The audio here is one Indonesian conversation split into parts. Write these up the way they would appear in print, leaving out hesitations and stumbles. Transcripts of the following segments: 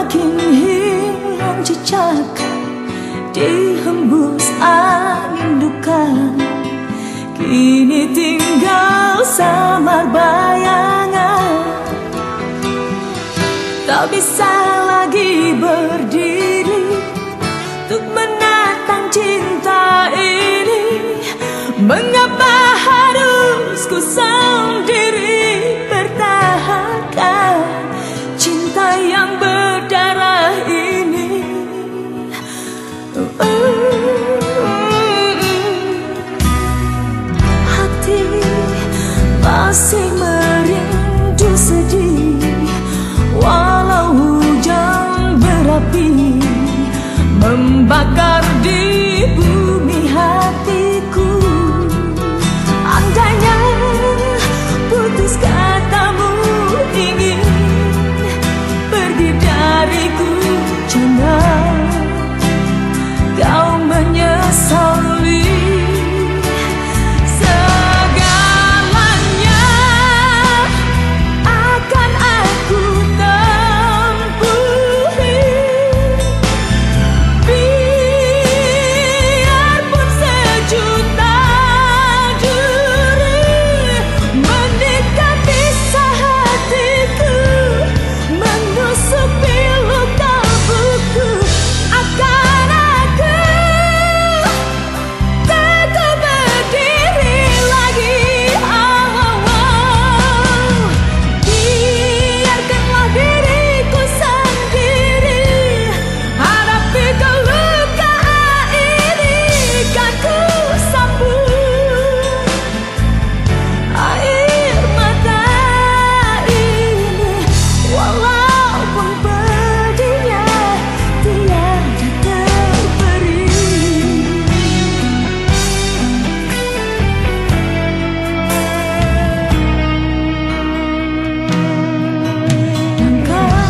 semakin hilang jejak, dihembus angin duka. Kini tinggal samar bayangan, tak bisa lagi berdiri untuk menatang cinta ini. Mengapa harus ku sendiri pertahankan cinta yang berdarah ini? Hati masih merindu sedih, walau hujan berapi membakar di bumi hatiku. Andainya putus katamu ingin pergi dariku, jangan kau menyesali segalanya. Akan aku tempuhi, biarpun sejuta duri menikah pisah hatiku, menusuk pilu kalbuku. Akan aku teguh berdiri lagi. Biarkanlah diriku sendiri hadapi kelukaan ini. Kan ku sambut air mata ini, walaupun pedihnya tiada terberi. Langkah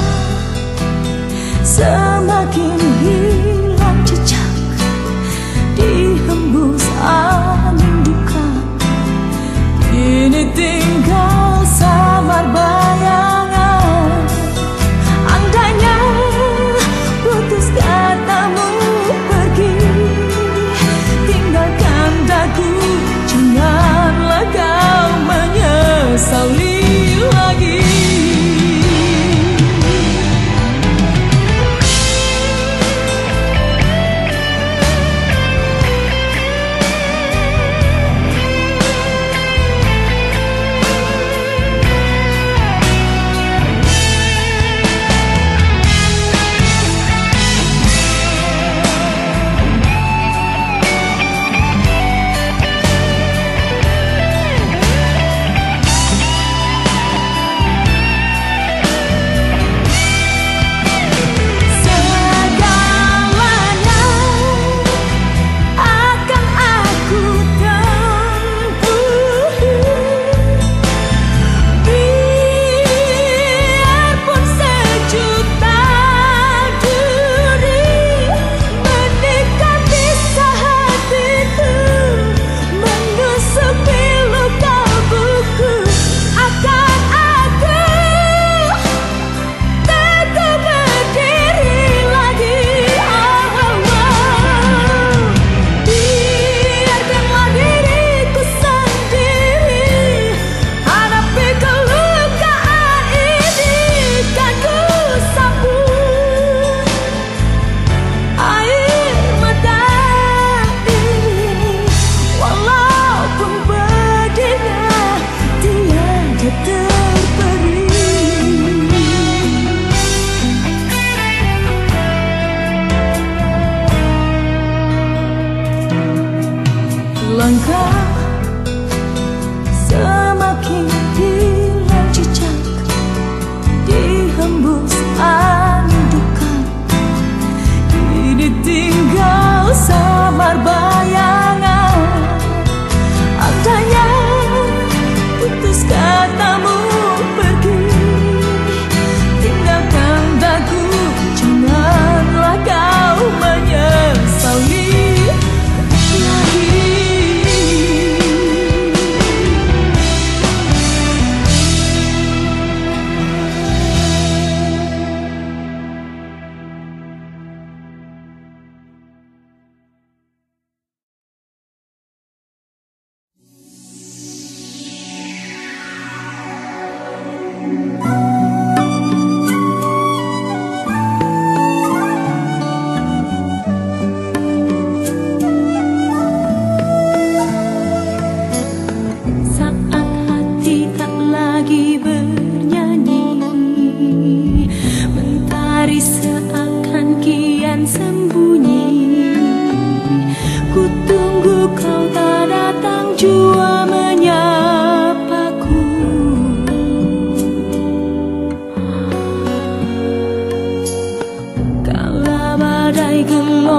semakin hilang jejak, dihembus angin duka. Kini tinggal samar bayangan. Andainya putus katamu pergi, tinggalkan daku, janganlah kau menyesali lagi.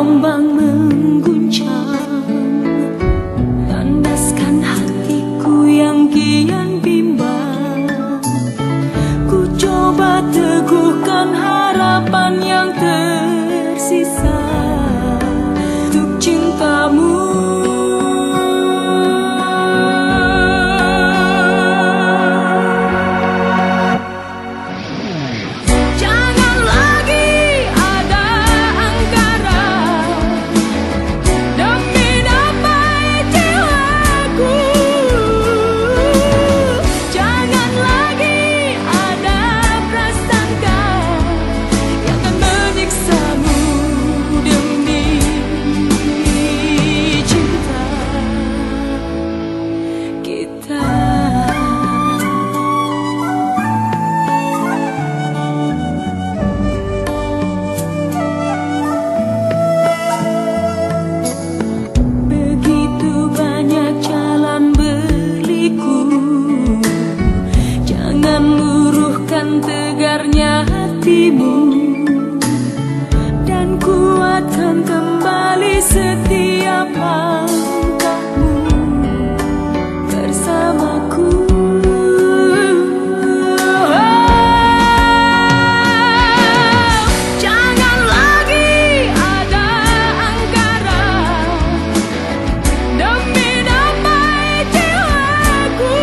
gelombang mengguncang, tandaskan hatiku yang kian bimbang. Ku coba teguhkan harapan yang tersisa untuk cintamu. Tegarnya hatimu dan kuatkan kembali setiap langkahmu bersamaku. Jangan lagi ada angkara demi damai jiwaku.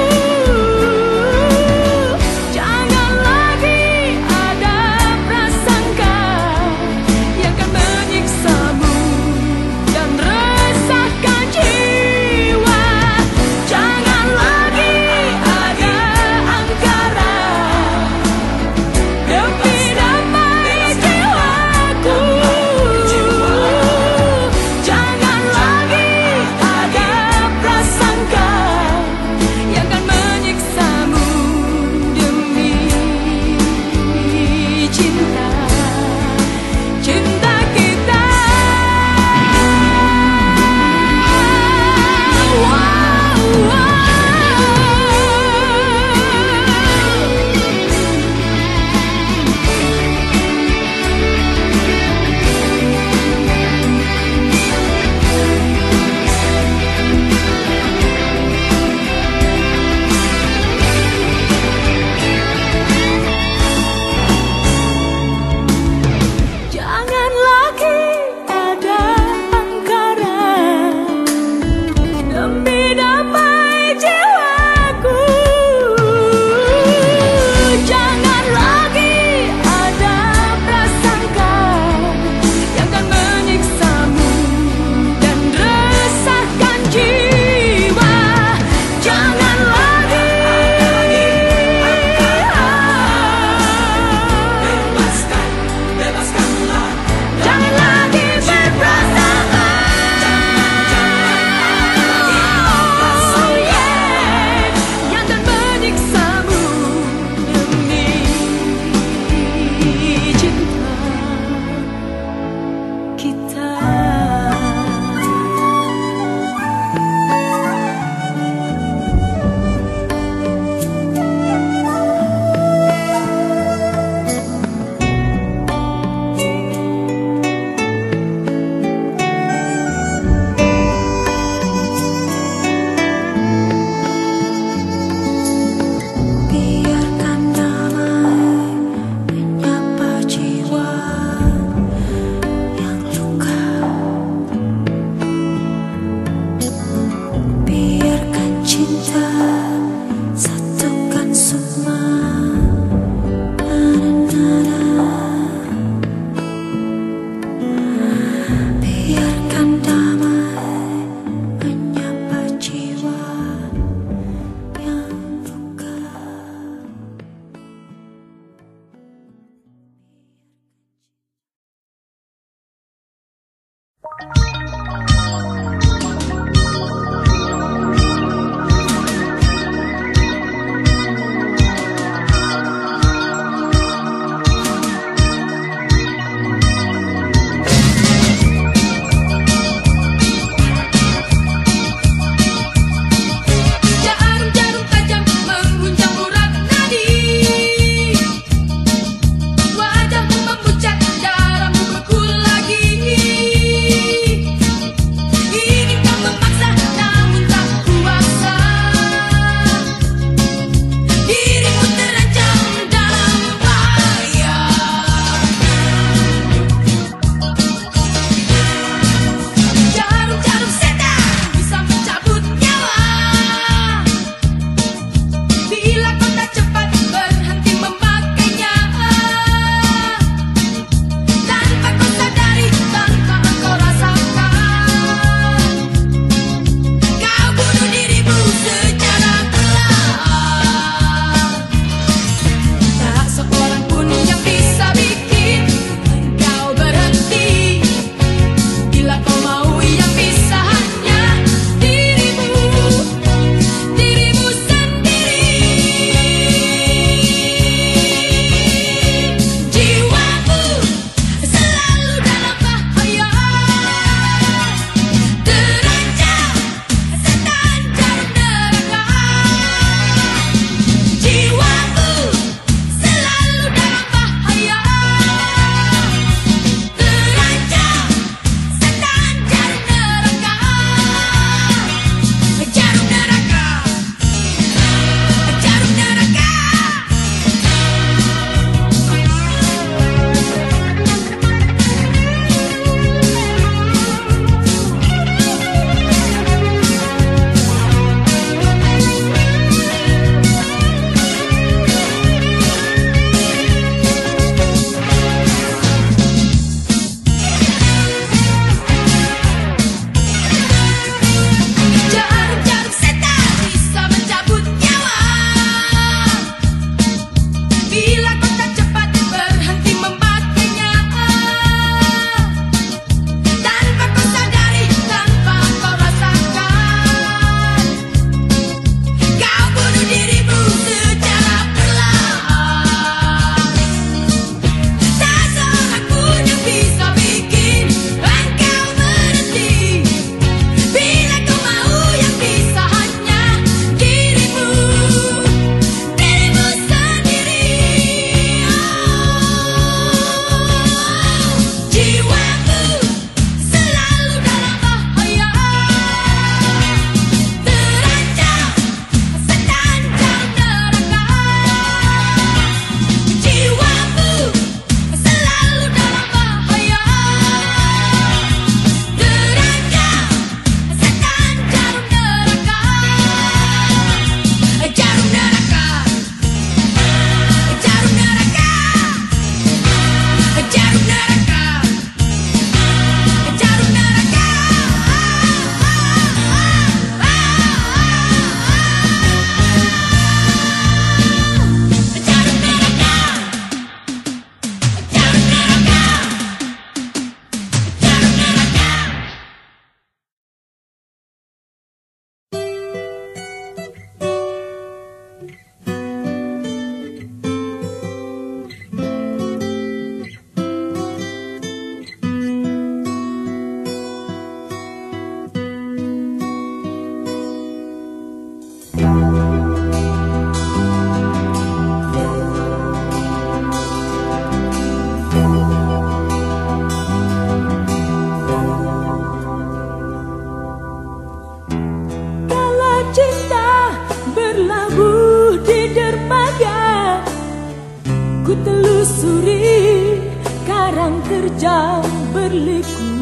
terjang berliku.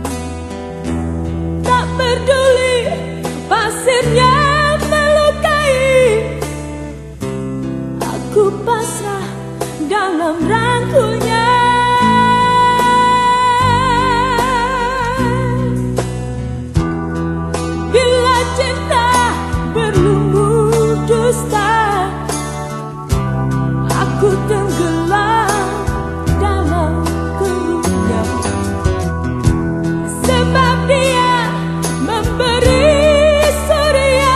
Tak peduli pasirnya melukai, aku pasrah dalam rangkulnya. Bila cinta berlumur dusta, aku tenggelam dalam kerumnya. Sebab dia memberi surya,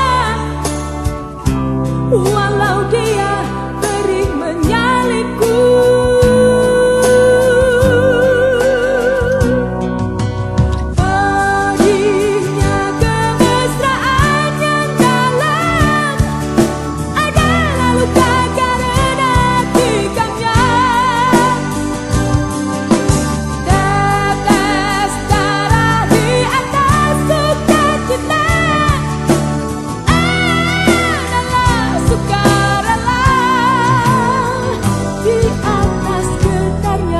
walau dia beri menyalipku. Perihnya kemesraan yang dalam adalah luka karena tikamnya. Tetes darah di atas sukacita adalah sukarela di atas getarnya.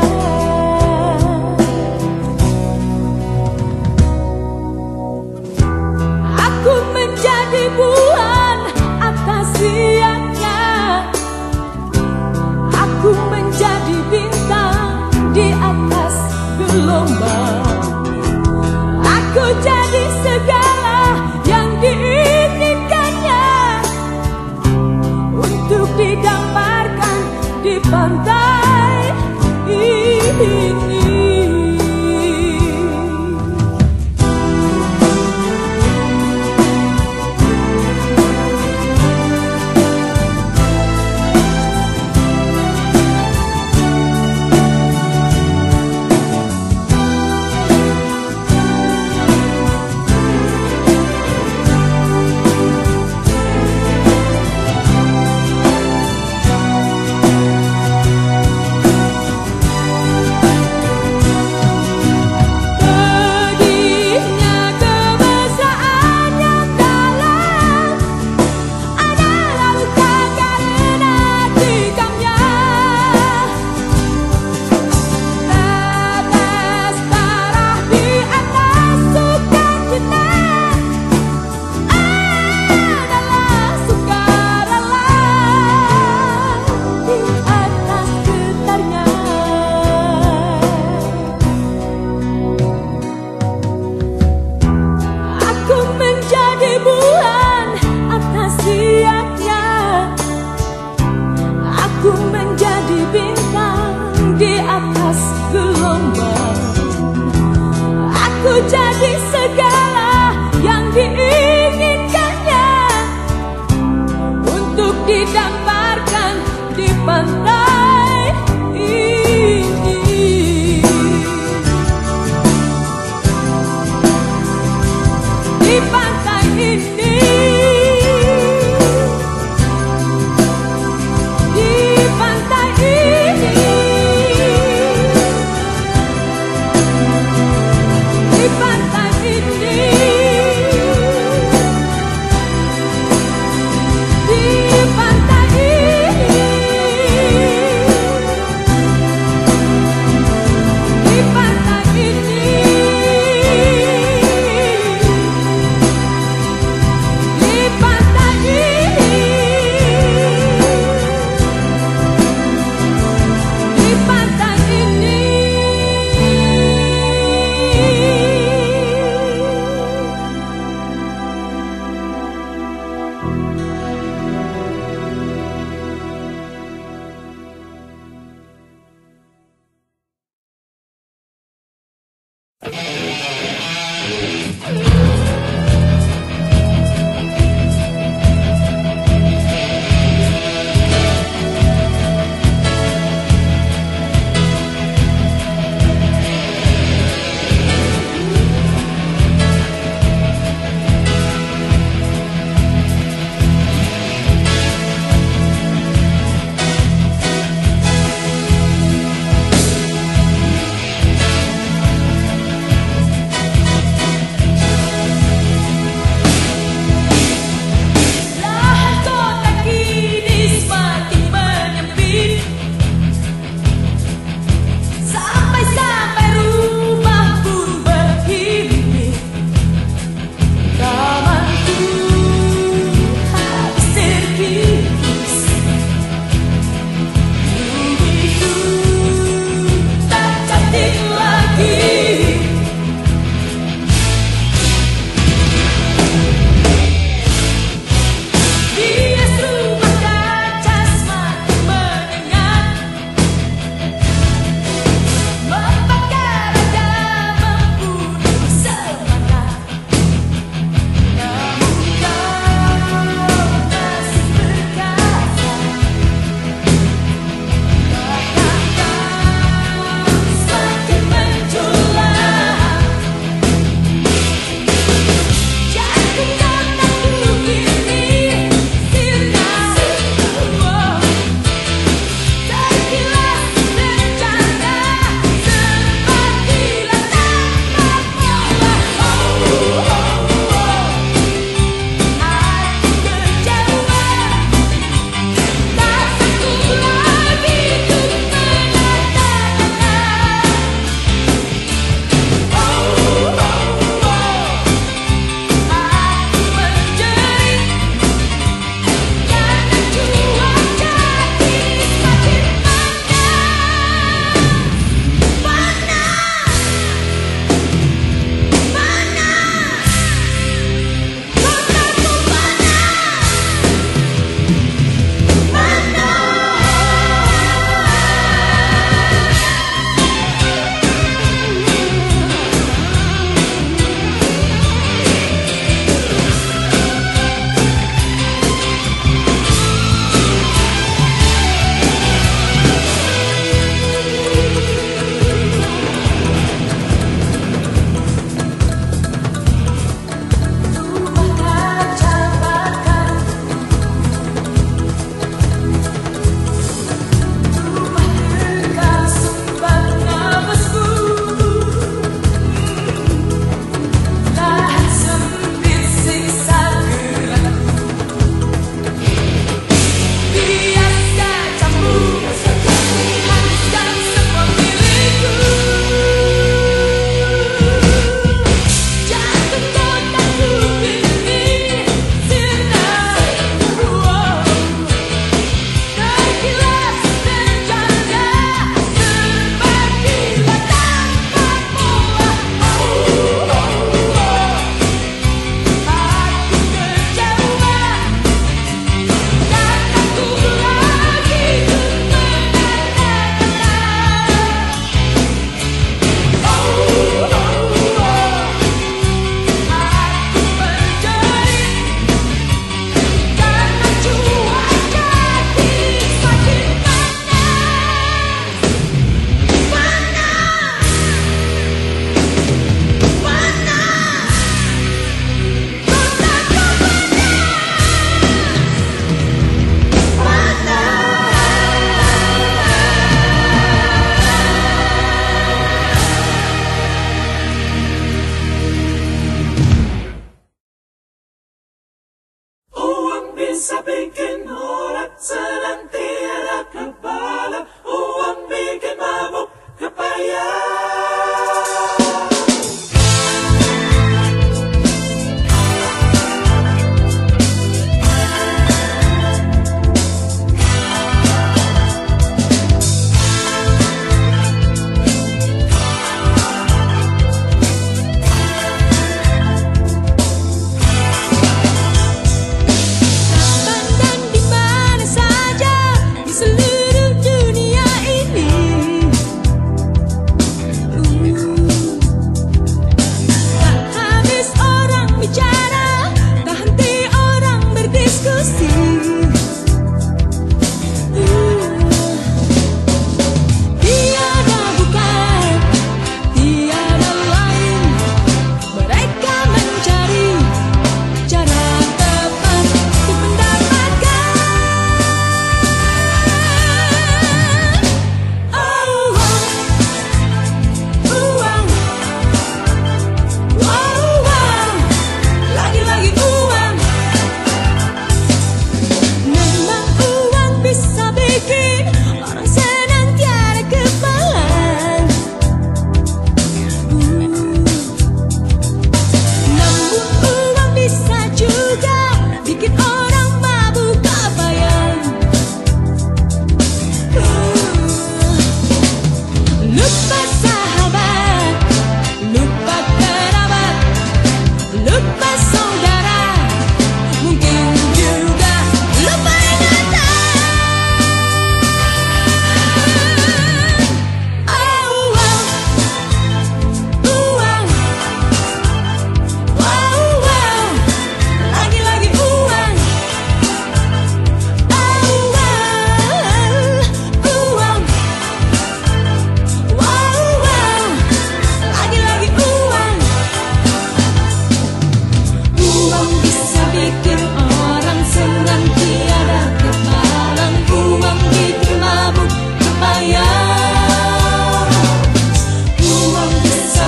Aku menjadi bulan atas siangnya, aku menjadi bintang di atas gelombang. Aku jadi segala yang diinginkannya untuk digambarkan di pantai ini.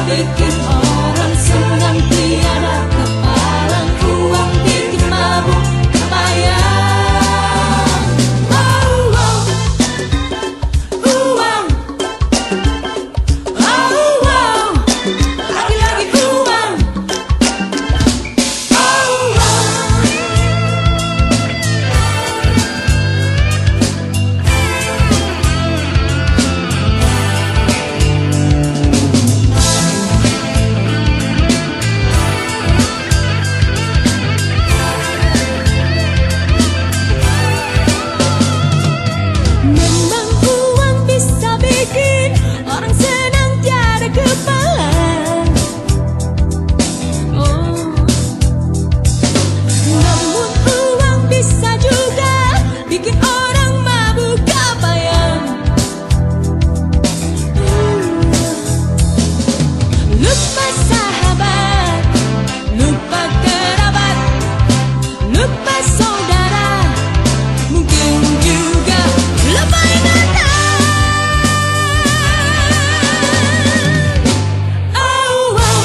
bikin orang senang tiada kepalang, uang bikin mabuk kebayang. Oh, oh, uang. Oh, oh, lagi-lagi uang. Oh, oh. Memang uang bisa bikin orang senang tiada kepalang. Oh, namun uang bisa juga bikin orang mabuk kebayang. Lupa sahabat, lupa kerabat, lupa saudara, mungkin juga lupa ingatan. Oh, wow,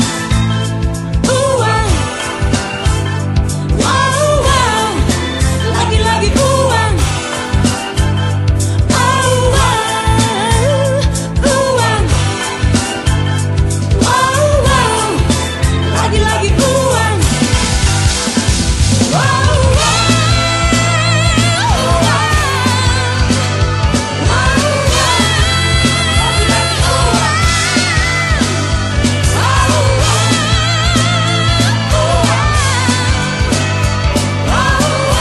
uang. Wow, wow, lagi-lagi uang. Oh, wow, uang. Wow, wow, lagi-lagi uang. Wow, wow, uang. Wow, wow, lagi-lagi uang. Wow, wow, uang. Wow,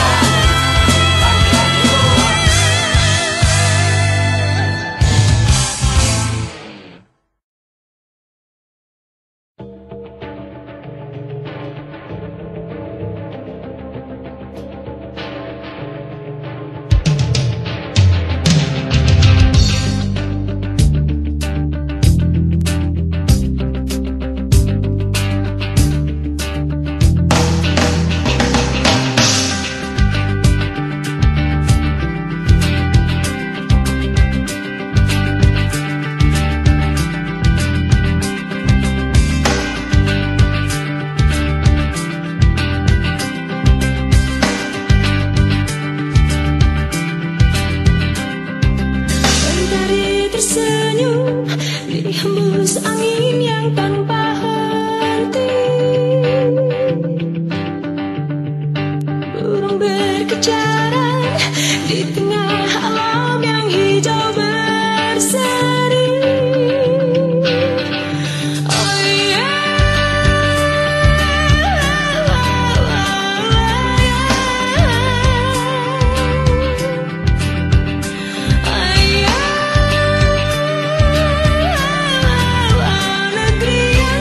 Mentari tersenyum dihembus angin yang tanpa henti. Burung berkejaran di tengah alam yang hijau berseri. Oh yeah. Negeri yang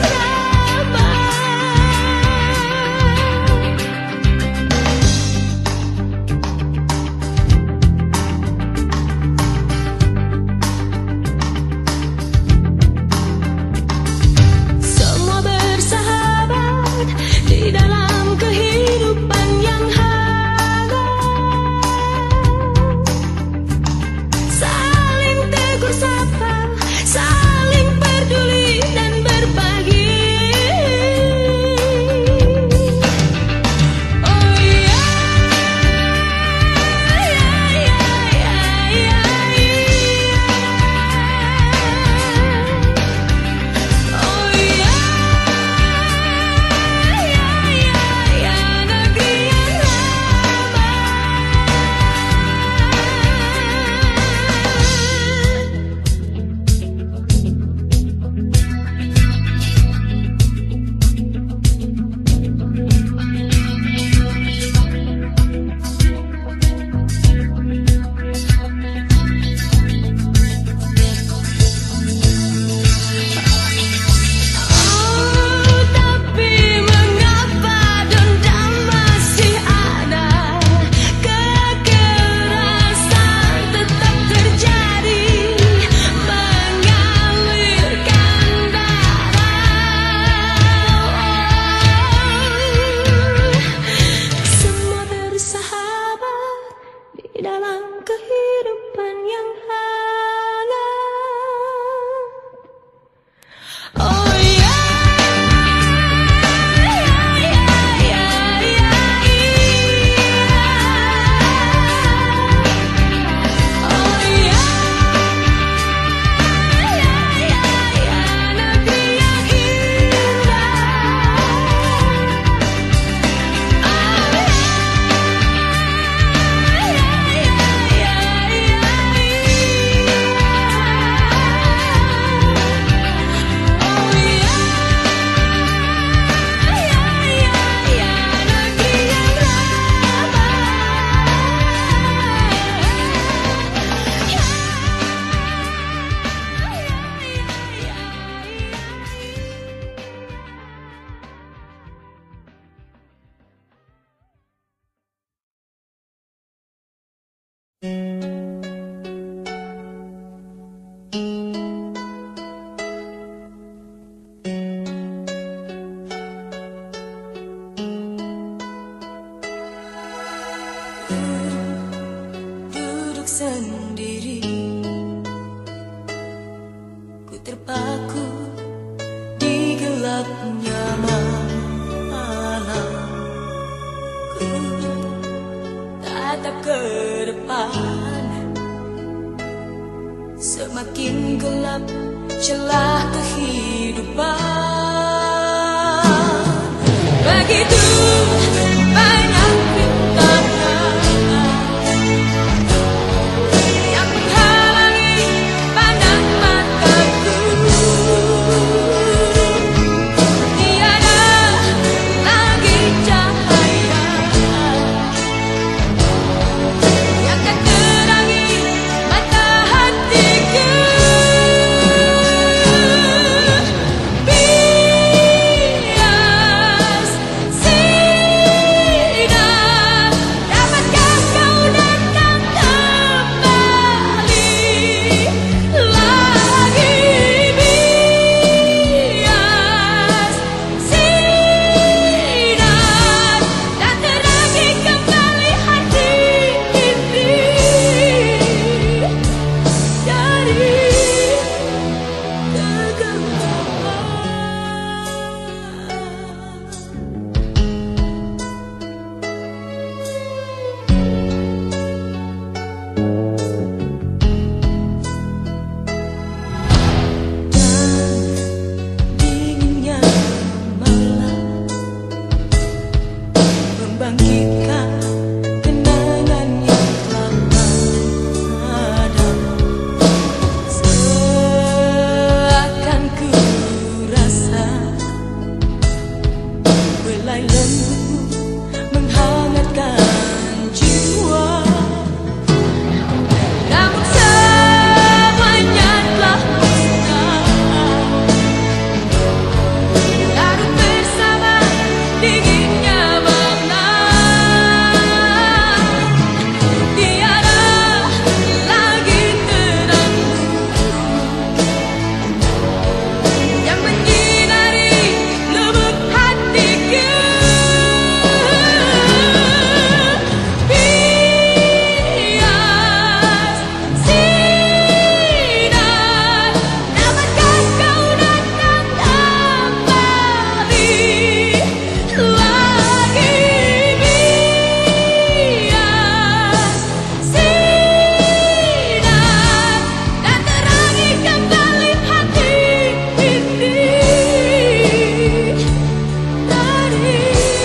kehidupan yang hangat. Oh bersamaku di gelapnya malam. Ku tatap ke depan, semakin gelap celah kehidupan. Begitu banyak rintangan yang menghalangi pandang mataku. Tiada lagi cahaya yang akan terangi mata hatiku. Bias sinar, dapatkah kau datang kembali lagi? Bias sinar, dan terangi kembali hati ini dari dinginnya malam membangkitkan kenangan yang lama padam. Seakan ku rasa belai lembu menghangatkan jiwa. Namun semuanya telah musnah, larut bersama dinginnya malam. Tiada lagi terangku yang menyinari lubuk hatiku. Bias sinar, dapatkah kau datang kembali lagi? Bias sinar, dan terangi kembali hati ini dari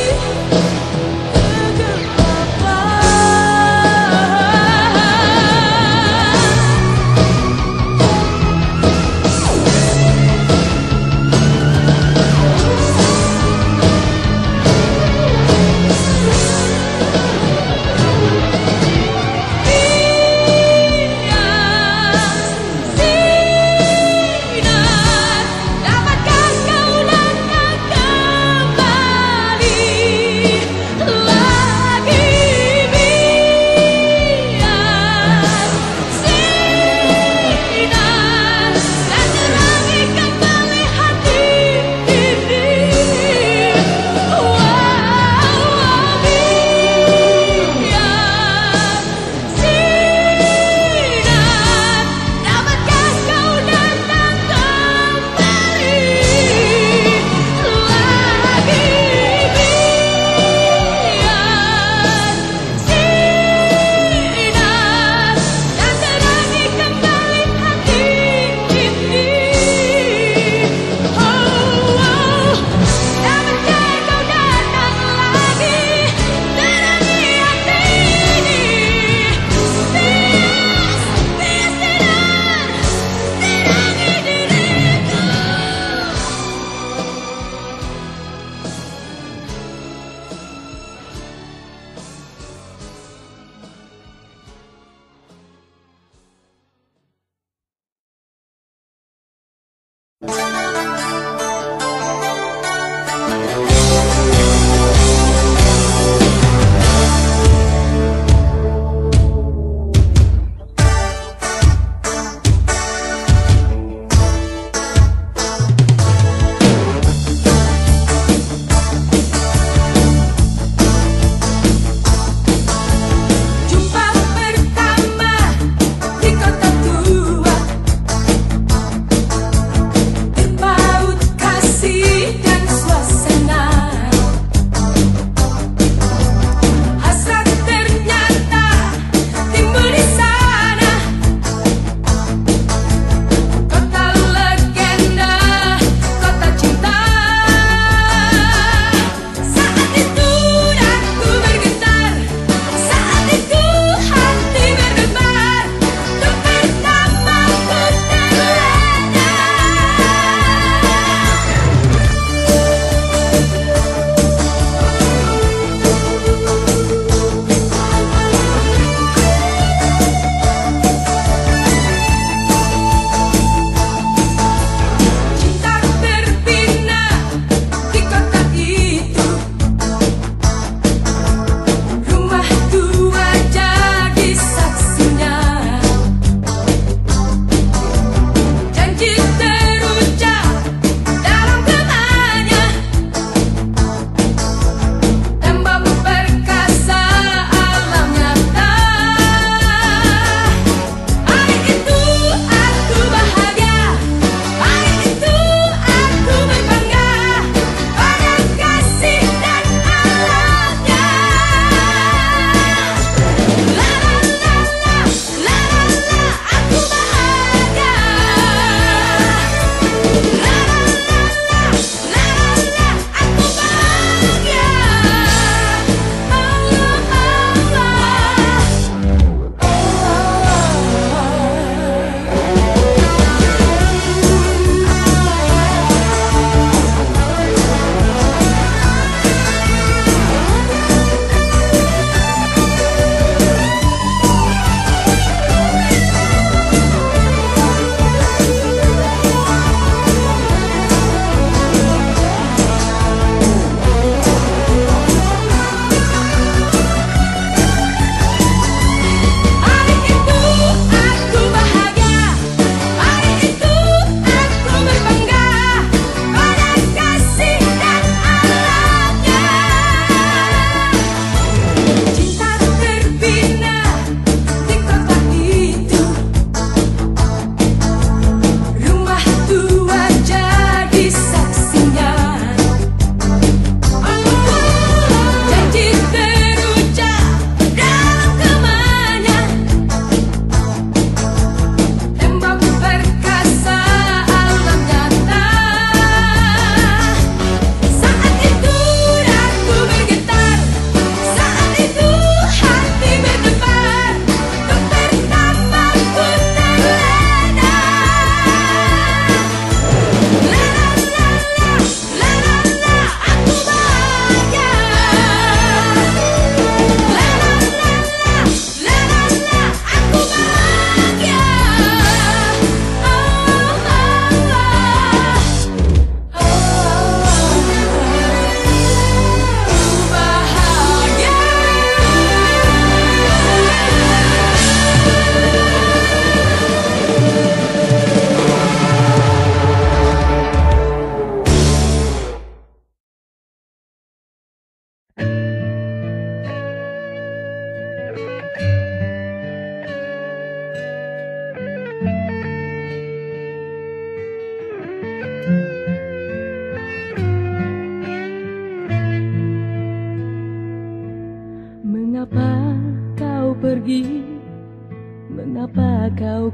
sinar, dapatkah kau datang kembali lagi? Bias sinar, dan terangi kembali hati ini. Bias sinar, dapatkah kau datang kembali lagi? Bias sinar, dan terangi kembali hati ini. Dapatkah kau datang lagi, terangi hati ini. Bias sinar, terangi diriku. Jumpa pertama di kota tua,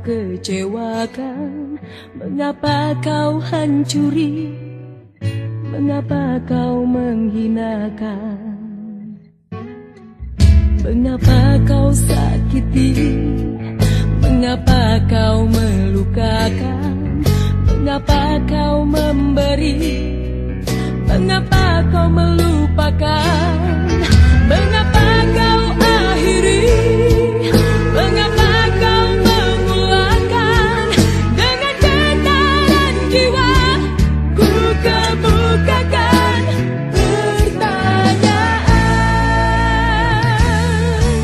kecewakan? Mengapa kau hancuri? Mengapa kau menghinakan? Mengapa kau sakiti? Mengapa kau melukakan? Mengapa kau memberi? Mengapa kau melupakan? Mengapa kau akhiri? Mengapa kau memulakan? Dengan getaran jiwa ku kemukakan pertanyaan.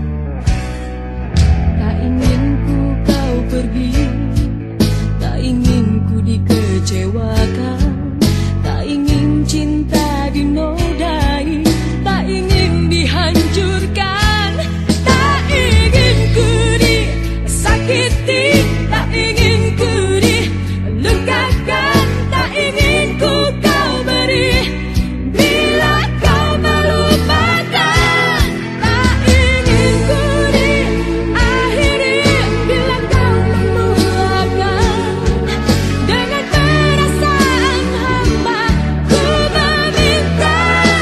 Tak ingin ku kau pergi, tak ingin ku dikecewakan, tak ingin cinta dinodai, tak ingin dihancurkan, tak ingin ku disakiti, tak ingin ku dilukakan, tak ingin ku kau beri bila kau melupakan, tak ingin ku diakhiri bila kau memulakan. Dengan perasaan hamba ku meminta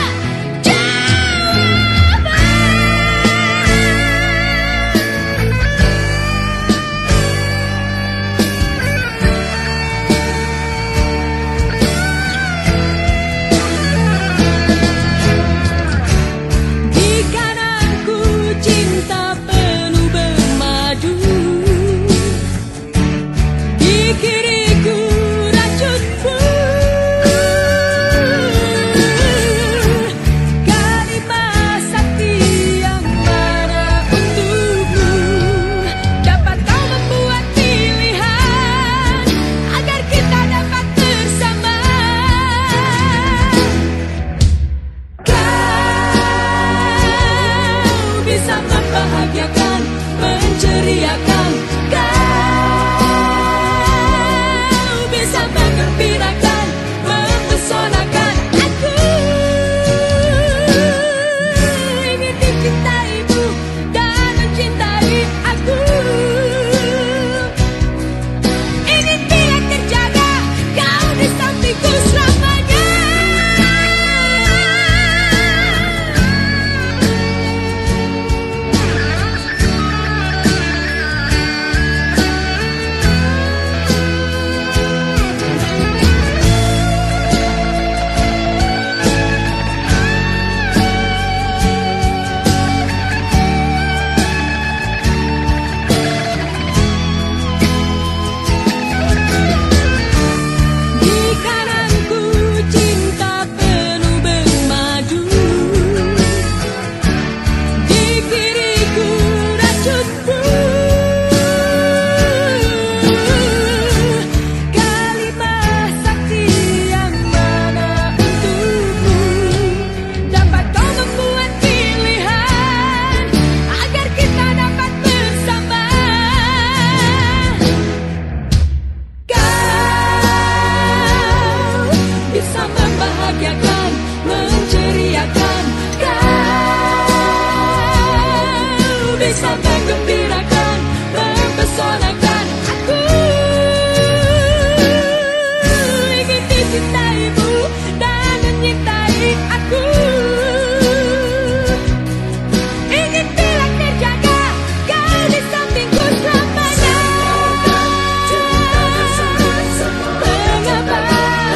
jawaban. Di kananku cinta penuh bermadu, di kiriku racunmu. Kalimat sakti yang mana untukmu? Dapat kau membuat pilihan agar kita dapat bersama. Kau bisa membahagiakan, menceriakan, kau bisa menggembirakan, mempesonakan aku. Ingin dicintaimu dan mencintai aku. Ingin bila terjaga kau di sampingku selamanya. Di kananku cinta penuh bermadu, di kiriku racunmu. Kalimat sakti yang mana untukmu? Dapat kau membuat pilihan agar kita dapat bersama. Kau bisa membahagiakan, menceriakan, kau bisa menggembirakan, mempesonakan aku. Ingin dicintaimu dan menyintai aku. Ingin bila terjaga kau di sampingku selamanya. Mengapa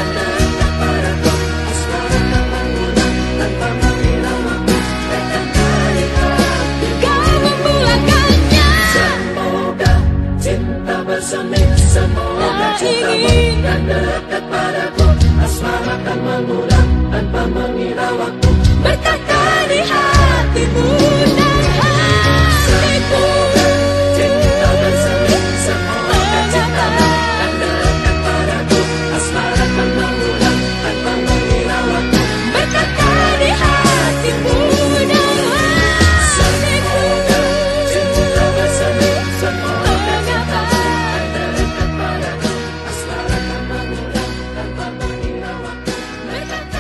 kau memulakannya? Semoga cinta bersemi, semoga cintamu dan dekat padaku. Asmara akan mengulang tanpa mengira waktu. Berkata di hatimu dan hatiku. Cinta bersemi, semoga cintamu dan dekat padaku. Asmara akan mengulang tanpa mengira waktu. Berkata di hatimu dan hatiku. Cinta bersemi, semoga cintamu dan dekat padaku. Asmara akan mengulang tanpa mengira waktu. Berkata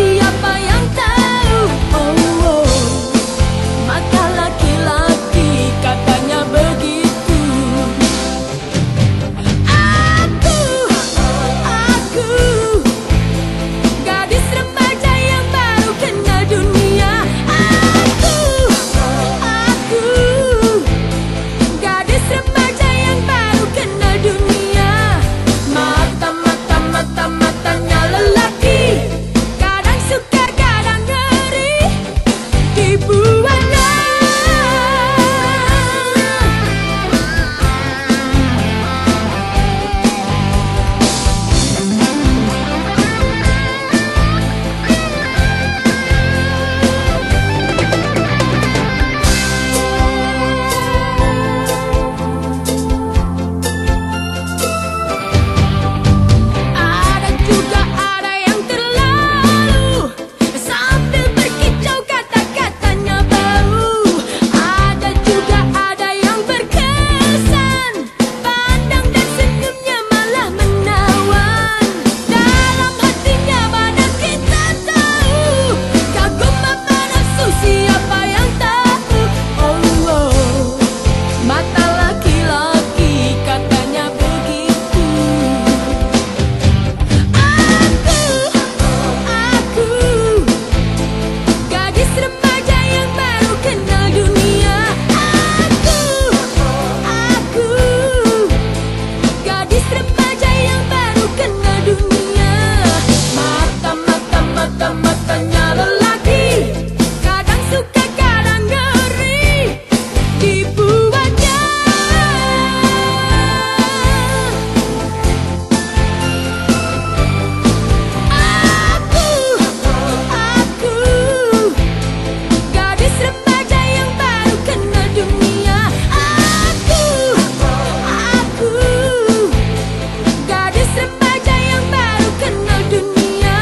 siapa yang tahu. Oh, oh. Mata laki-laki katanya begitu. Aku gadis remaja yang baru kenal dunia. Aku gadis remaja yang baru kenal dunia. Matanya lelaki, kadang suka kadang ngeri dibuatnya. Ada juga ada yang terlalu sambil berkicau kata-katanya bau. Ada juga ada yang berkesan, pandang dan senyumnya malah menawan. Dalam hatinya mana kita tahu, kagum apa nafsu siapa yang tahu. Oh, oh. Mata laki-laki katanya begitu. Aku gadis remaja yang baru kenal dunia. Aku gadis remaja yang baru kenal dunia. Matanya lelaki, kadang suka kadang ngeri dibuatnya. Aku gadis remaja yang baru kenal dunia. Aku gadis remaja yang baru kenal dunia.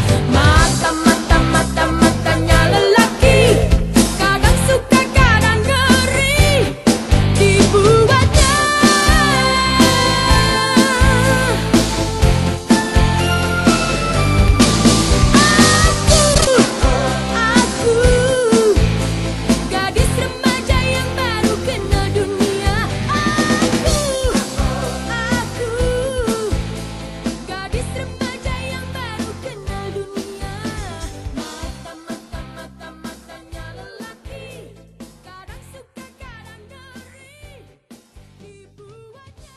Matanya lelaki, kadang suka kadang ngeri dibuatnya. Aku gadis remaja yang baru kenal dunia. Aku gadis remaja yang baru kenal dunia. Matanya lelaki, kadang suka kadang ngeri dibuatnya.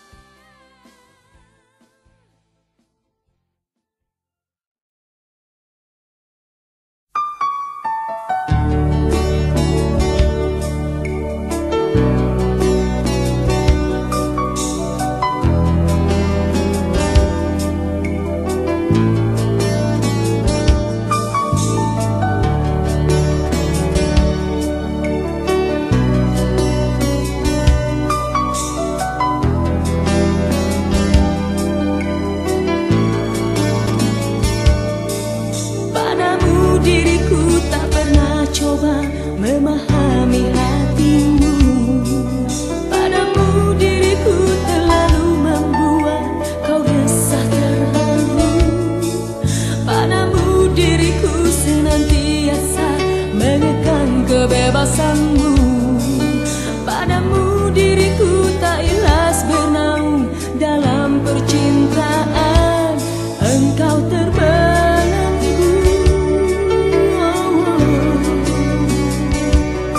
Padamu diriku tak pernah coba memahami hatimu. Padamu diriku terlalu membuat kau resah terharu. Padamu diriku senantiasa mengekang kebebasanmu. Padamu diriku tak ikhlas bernaung dalam percintaan. Engkau terbelenggu.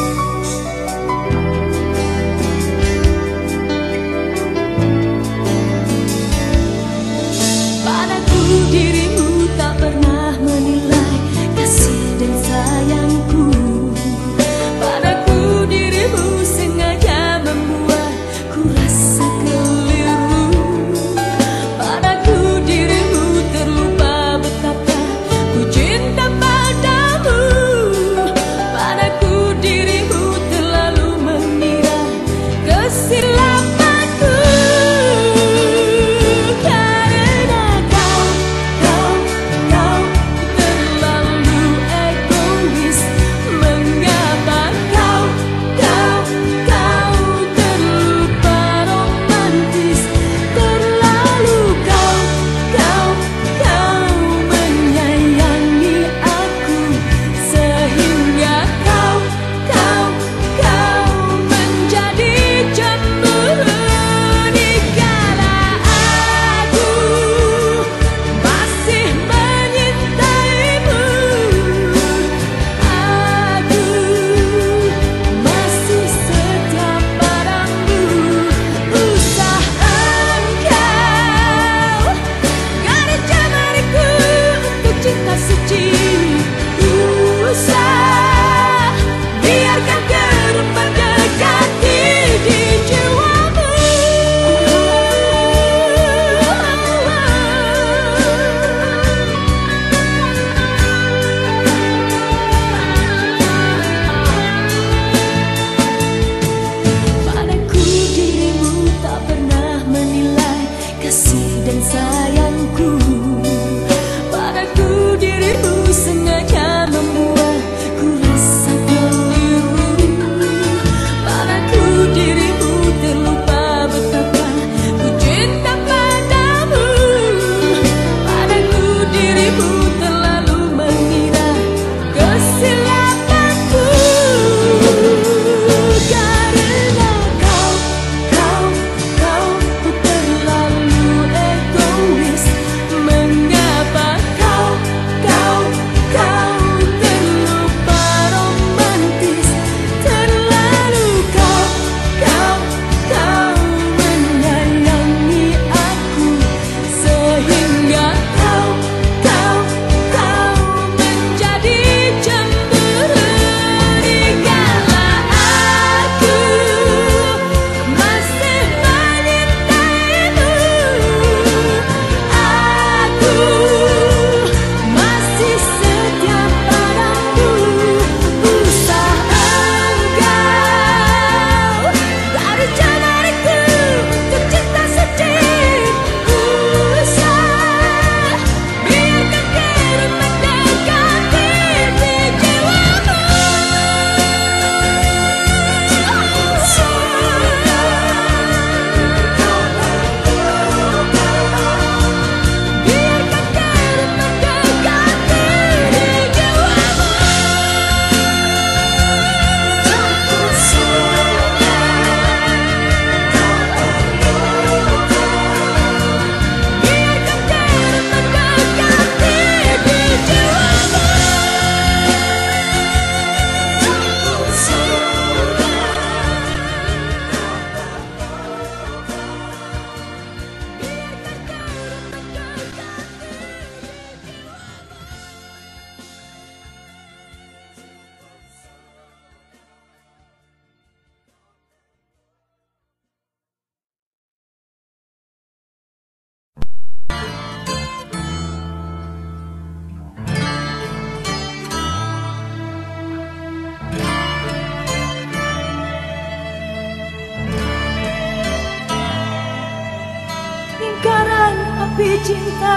cinta.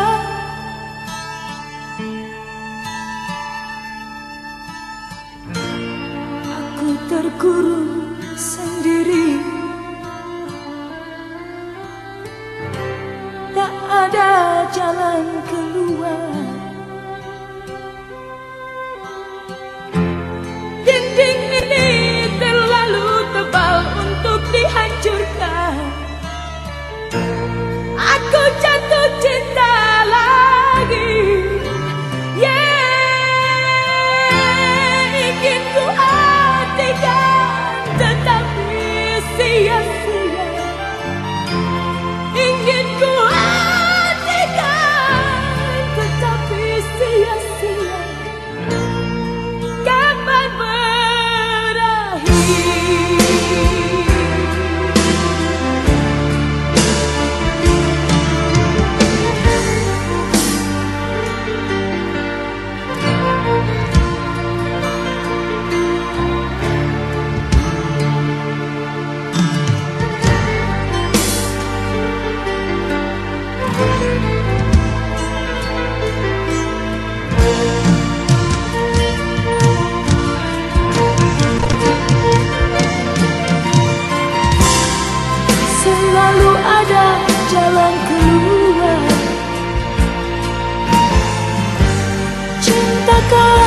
Aku terkurung sendiri, tak ada jalan keluar. Dinding ini terlalu tebal untuk dihancurkan. Aku jatuh cinta lagi, ingin ku hatikan tetapi sia-sia. Ingin ku hatikan tetapi sia-sia. Kapan berakhir? Selalu ada jalan keluar. Cinta kau